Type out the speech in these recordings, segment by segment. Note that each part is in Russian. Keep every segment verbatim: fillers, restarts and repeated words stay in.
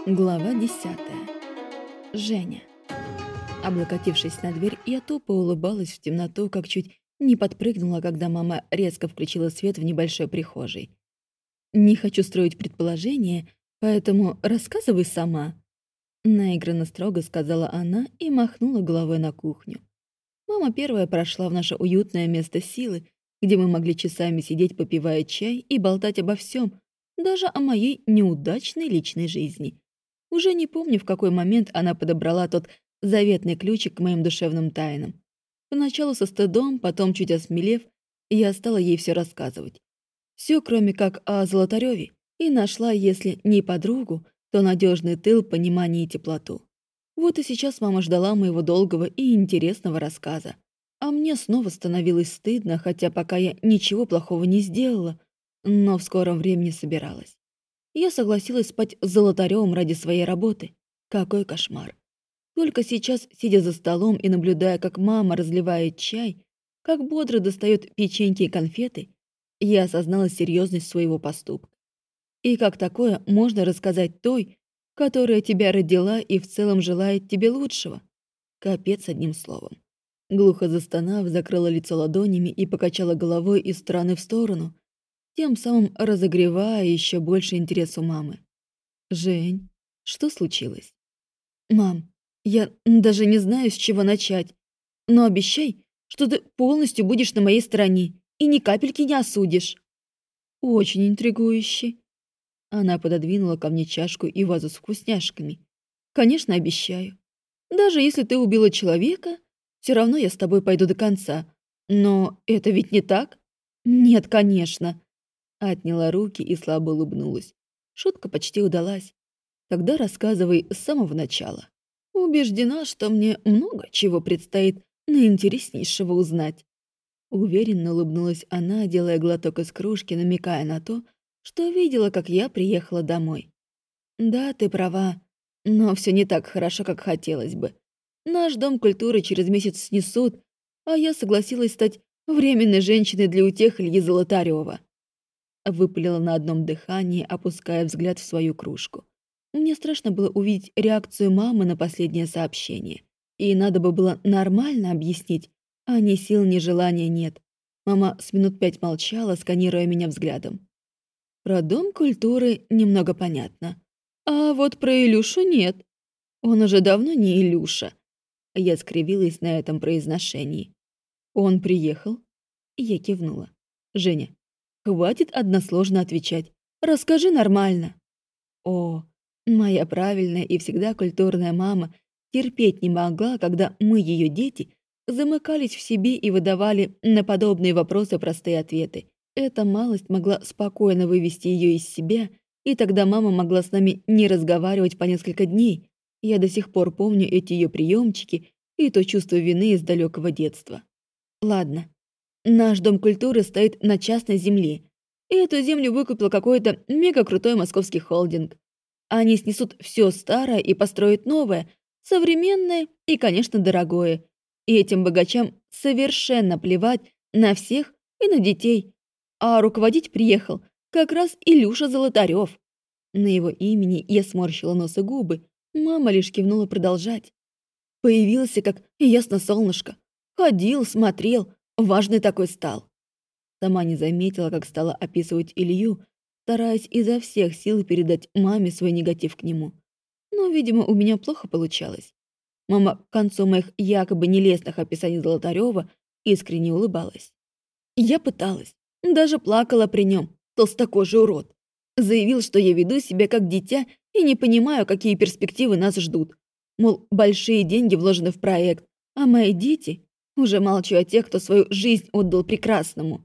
Глава десятая. Женя. Облокотившись на дверь, я тупо улыбалась в темноту, как чуть не подпрыгнула, когда мама резко включила свет в небольшой прихожей. «Не хочу строить предположения, поэтому рассказывай сама», — наигранно строго сказала она и махнула головой на кухню. Мама первая прошла в наше уютное место силы, где мы могли часами сидеть, попивая чай и болтать обо всем, даже о моей неудачной личной жизни. Уже не помню, в какой момент она подобрала тот заветный ключик к моим душевным тайнам. Поначалу со стыдом, потом, чуть осмелев, я стала ей все рассказывать. Все, кроме как о Золотарёве, и нашла, если не подругу, то надежный тыл, понимание и теплоту. Вот и сейчас мама ждала моего долгого и интересного рассказа. А мне снова становилось стыдно, хотя пока я ничего плохого не сделала, но в скором времени собиралась. Я согласилась спать с Золотарёвым ради своей работы. Какой кошмар. Только сейчас, сидя за столом и наблюдая, как мама разливает чай, как бодро достает печеньки и конфеты, я осознала серьезность своего поступка. И как такое можно рассказать той, которая тебя родила и в целом желает тебе лучшего? Капец одним словом. Глухо застонав, закрыла лицо ладонями и покачала головой из стороны в сторону, тем самым разогревая еще больше интерес у мамы. «Жень, что случилось?» «Мам, я даже не знаю, с чего начать, но обещай, что ты полностью будешь на моей стороне и ни капельки не осудишь». «Очень интригующе». Она пододвинула ко мне чашку и вазу с вкусняшками. «Конечно, обещаю. Даже если ты убила человека, все равно я с тобой пойду до конца. Но это ведь не так?» «Нет, конечно». Отняла руки и слабо улыбнулась. Шутка почти удалась. Тогда рассказывай с самого начала. Убеждена, что мне много чего предстоит наинтереснейшего узнать. Уверенно улыбнулась она, делая глоток из кружки, намекая на то, что видела, как я приехала домой. Да, ты права, но все не так хорошо, как хотелось бы. Наш дом культуры через месяц снесут, а я согласилась стать временной женщиной для утех Ильи Золотарёва. Выпалила на одном дыхании, опуская взгляд в свою кружку. Мне страшно было увидеть реакцию мамы на последнее сообщение. И надо бы было нормально объяснить, а ни сил, ни желания нет. Мама с минут пять молчала, сканируя меня взглядом. Про дом культуры немного понятно. А вот про Илюшу нет. Он уже давно не Илюша. Я скривилась на этом произношении. Он приехал? Я кивнула. Женя, хватит односложно отвечать. Расскажи нормально. О, моя правильная и всегда культурная мама терпеть не могла, когда мы, ее дети, замыкались в себе и выдавали на подобные вопросы простые ответы. Эта малость могла спокойно вывести ее из себя, и тогда мама могла с нами не разговаривать по несколько дней. Я до сих пор помню эти ее приемчики и то чувство вины из далекого детства. Ладно, наш дом культуры стоит на частной земле, и эту землю выкупил какой-то мега-крутой московский холдинг. Они снесут все старое и построят новое, современное и, конечно, дорогое. И этим богачам совершенно плевать на всех и на детей. А руководить приехал как раз Илюша Золотарёв. На его имени я сморщила нос и губы. Мама лишь кивнула продолжать. Появился, как ясно солнышко. Ходил, смотрел, важный такой стал. Сама не заметила, как стала описывать Илью, стараясь изо всех сил передать маме свой негатив к нему. Но, видимо, у меня плохо получалось. Мама к концу моих якобы нелестных описаний Золотарёва искренне улыбалась. Я пыталась, даже плакала при нем, толстокожий урод. Заявил, что я веду себя как дитя и не понимаю, какие перспективы нас ждут. Мол, большие деньги вложены в проект, а мои дети... Уже молчу о тех, кто свою жизнь отдал прекрасному.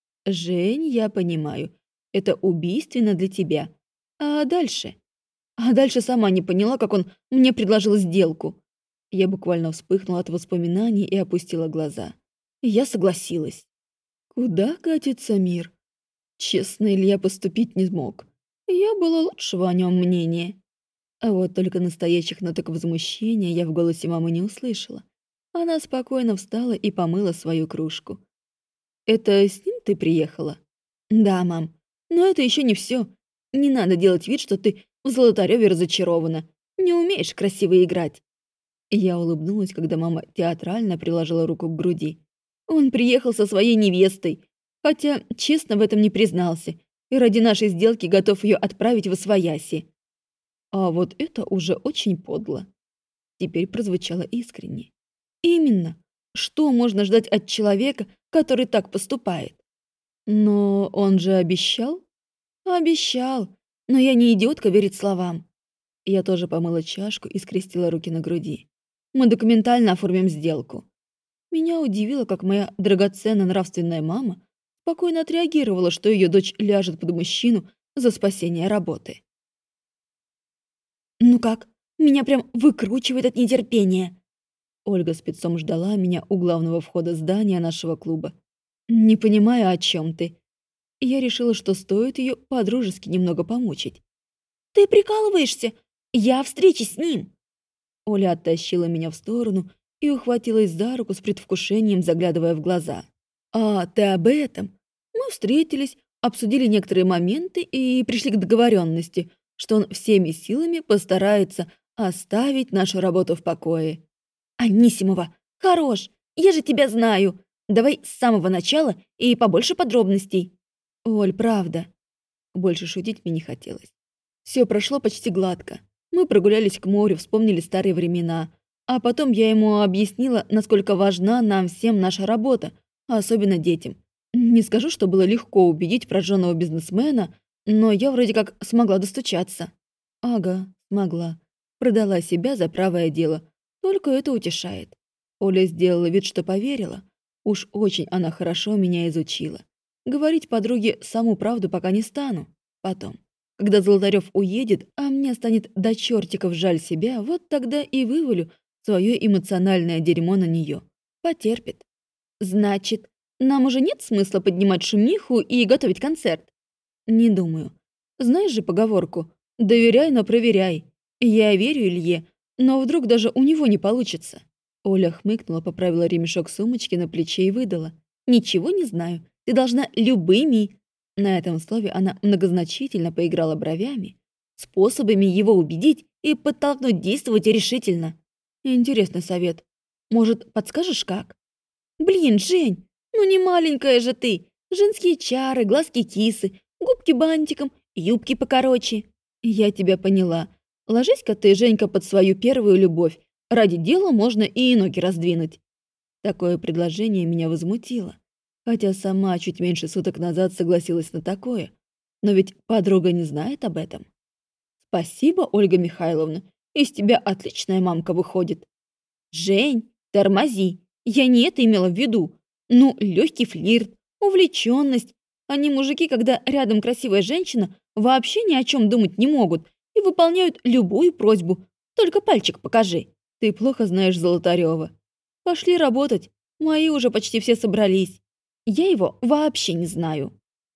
Жень, я понимаю, это убийственно для тебя. А дальше? А дальше сама не поняла, как он мне предложил сделку. Я буквально вспыхнула от воспоминаний и опустила глаза. Я согласилась. Куда катится мир? Честно, Илья поступить не мог. Я была лучшего о нем мнения. А вот только настоящих ноток возмущения я в голосе мамы не услышала. Она спокойно встала и помыла свою кружку. «Это с ним ты приехала?» «Да, мам. Но это еще не все. Не надо делать вид, что ты в Золотарёве разочарована. Не умеешь красиво играть». Я улыбнулась, когда мама театрально приложила руку к груди. «Он приехал со своей невестой, хотя честно в этом не признался, и ради нашей сделки готов ее отправить в освояси». А вот это уже очень подло. Теперь прозвучало искренне. Именно. Что можно ждать от человека, который так поступает? Но он же обещал? Обещал. Но я не идиотка верить словам. Я тоже помыла чашку и скрестила руки на груди. Мы документально оформим сделку. Меня удивило, как моя драгоценная нравственная мама спокойно отреагировала, что ее дочь ляжет под мужчину за спасение работы. «Ну как? Меня прям выкручивает от нетерпения!» Ольга спецом ждала меня у главного входа здания нашего клуба. «Не понимаю, о чем ты». Я решила, что стоит ее по-дружески немного помучить. «Ты прикалываешься? Я о встрече с ним!» Оля оттащила меня в сторону и ухватилась за руку с предвкушением, заглядывая в глаза. «А, ты об этом?» Мы встретились, обсудили некоторые моменты и пришли к договоренности, что он всеми силами постарается оставить нашу работу в покое. «Анисимова, хорош! Я же тебя знаю! Давай с самого начала и побольше подробностей!» «Оль, правда!» Больше шутить мне не хотелось. Все прошло почти гладко. Мы прогулялись к морю, вспомнили старые времена. А потом я ему объяснила, насколько важна нам всем наша работа, а особенно детям. Не скажу, что было легко убедить прожженного бизнесмена, но я вроде как смогла достучаться. Ага, смогла. Продала себя за правое дело. Только это утешает. Оля сделала вид, что поверила. Уж очень она хорошо меня изучила. Говорить подруге саму правду пока не стану. Потом. Когда Золотарёв уедет, а мне станет до чертиков жаль себя, вот тогда и вывалю свое эмоциональное дерьмо на нее. Потерпит. Значит, нам уже нет смысла поднимать шумиху и готовить концерт? Не думаю. Знаешь же поговорку «доверяй, но проверяй». Я верю Илье, но вдруг даже у него не получится. Оля хмыкнула, поправила ремешок сумочки на плече и выдала. «Ничего не знаю. Ты должна любыми...» На этом слове она многозначительно поиграла бровями, способами его убедить и подтолкнуть действовать решительно. Интересный совет. Может, подскажешь, как? Блин, Жень, ну не маленькая же ты. Женские чары, глазки кисы, губки бантиком, юбки покороче. Я тебя поняла. Ложись-ка ты, Женька, под свою первую любовь. Ради дела можно и ноги раздвинуть. Такое предложение меня возмутило. Хотя сама чуть меньше суток назад согласилась на такое. Но ведь подруга не знает об этом. Спасибо, Ольга Михайловна. Из тебя отличная мамка выходит. Жень, тормози. Я не это имела в виду. Ну, легкий флирт, увлеченность. Они, мужики, когда рядом красивая женщина, вообще ни о чем думать не могут и выполняют любую просьбу. Только пальчик покажи. Ты плохо знаешь Золотарёва. Пошли работать. Мои уже почти все собрались. Я его вообще не знаю.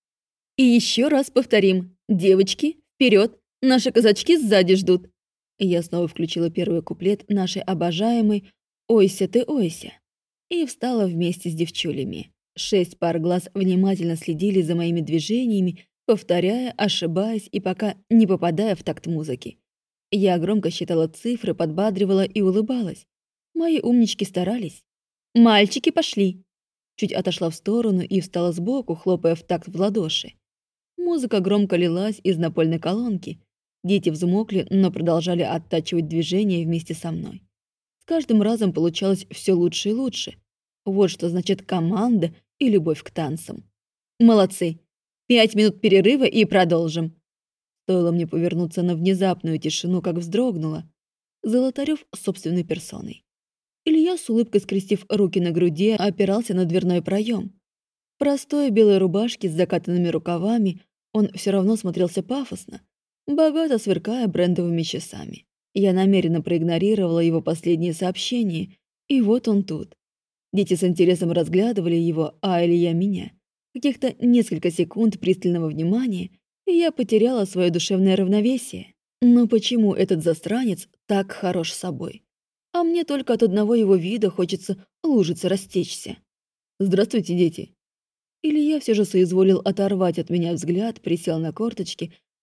И еще раз повторим. Девочки, вперед! Наши казачки сзади ждут. Я снова включила первый куплет нашей обожаемой «Ойся ты, ойся» и встала вместе с девчулями. Шесть пар глаз внимательно следили за моими движениями, повторяя, ошибаясь и пока не попадая в такт музыки. Я громко считала цифры, подбадривала и улыбалась. Мои умнички старались. «Мальчики, пошли!» Чуть отошла в сторону и встала сбоку, хлопая в такт в ладоши. Музыка громко лилась из напольной колонки. Дети взмокли, но продолжали оттачивать движения вместе со мной. С каждым разом получалось все лучше и лучше. Вот что значит команда и любовь к танцам. Молодцы! Пять минут перерыва и продолжим. Стоило мне повернуться на внезапную тишину, как вздрогнула. Золотарёв собственной персоной. Илья, с улыбкой скрестив руки на груди, опирался на дверной проем. В простой белой рубашке с закатанными рукавами он все равно смотрелся пафосно, богато сверкая брендовыми часами. Я намеренно проигнорировала его последние сообщения, и вот он тут. Дети с интересом разглядывали его, а Илья меня. Каких-то несколько секунд пристального внимания, и я потеряла свое душевное равновесие. Но почему этот застранец так хорош собой? А мне только от одного его вида хочется лужицы растечься. «Здравствуйте, дети!» Илья все же соизволил оторвать от меня взгляд, присел на корточки,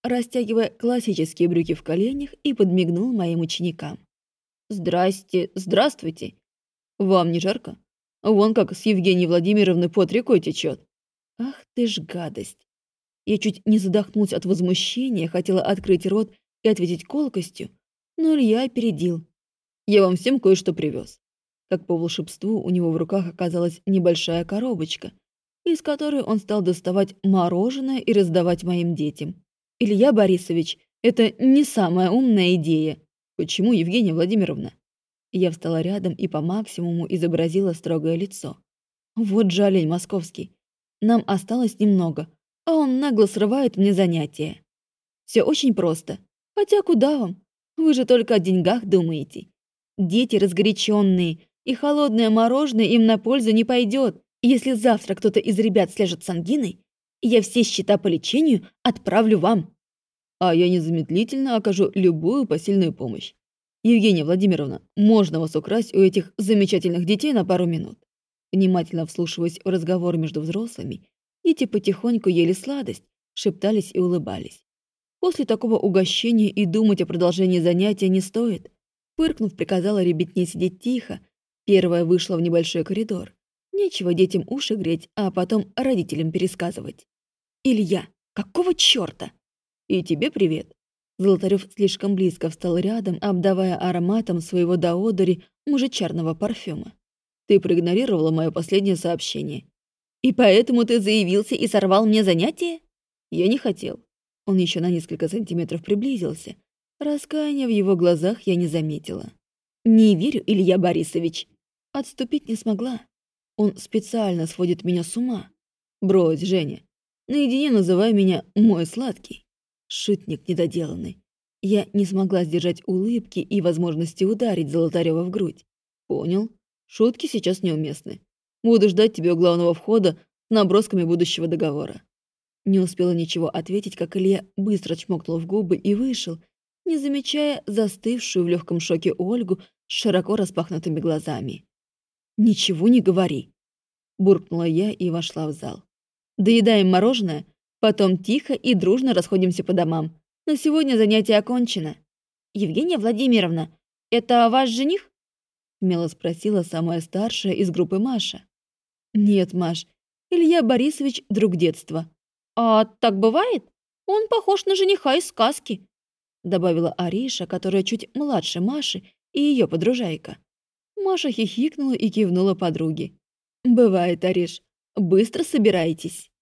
растягивая классические брюки в коленях, и подмигнул моим ученикам. «Здрасте, здравствуйте. Вам не жарко? Вон как с Евгенией Владимировной под рекой течет. Ах ты ж гадость. Я чуть не задохнулась от возмущения, хотела открыть рот и ответить колкостью, но Илья опередил. Я вам всем кое-что привез. Как по волшебству у него в руках оказалась небольшая коробочка, из которой он стал доставать мороженое и раздавать моим детям. «Илья Борисович, это не самая умная идея. Почему, Евгения Владимировна?» Я встала рядом и по максимуму изобразила строгое лицо. Вот же олень московский. Нам осталось немного, а он нагло срывает мне занятия. Все очень просто. Хотя куда вам? Вы же только о деньгах думаете. Дети разгоряченные, и холодное мороженое им на пользу не пойдет. Если завтра кто-то из ребят сляжет с ангиной, я все счета по лечению отправлю вам. А я незамедлительно окажу любую посильную помощь. Евгения Владимировна, можно вас украсть у этих замечательных детей на пару минут? Внимательно вслушиваясь в разговор между взрослыми, дети потихоньку ели сладость, шептались и улыбались. После такого угощения и думать о продолжении занятия не стоит. Фыркнув, приказала ребятне сидеть тихо. Первая вышла в небольшой коридор. Нечего детям уши греть, а потом родителям пересказывать. «Илья, какого чёрта?» «И тебе привет». Золотарёв слишком близко встал рядом, обдавая ароматом своего до одури мужичарного парфюма. «Ты проигнорировала мое последнее сообщение. И поэтому ты заявился и сорвал мне занятие?» «Я не хотел». Он еще на несколько сантиметров приблизился. Раскаяния в его глазах я не заметила. «Не верю, Илья Борисович». Отступить не смогла. Он специально сводит меня с ума. «Брось, Женя. Наедине называй меня «мой сладкий». Шутник недоделанный. Я не смогла сдержать улыбки и возможности ударить Золотарёва в грудь. «Понял. Шутки сейчас неуместны. Буду ждать тебя у главного входа с набросками будущего договора». Не успела ничего ответить, как Илья быстро чмокнул в губы и вышел, не замечая застывшую в легком шоке Ольгу с широко распахнутыми глазами. «Ничего не говори», — буркнула я и вошла в зал. «Доедаем мороженое, потом тихо и дружно расходимся по домам. На сегодня занятие окончено». «Евгения Владимировна, это ваш жених?» — смело спросила самая старшая из группы Маша. «Нет, Маш, Илья Борисович — друг детства». «А так бывает? Он похож на жениха из сказки», — добавила Ариша, которая чуть младше Маши и ее подружайка. Маша хихикнула и кивнула подруге. «Бывает, Ариш. Быстро собирайтесь».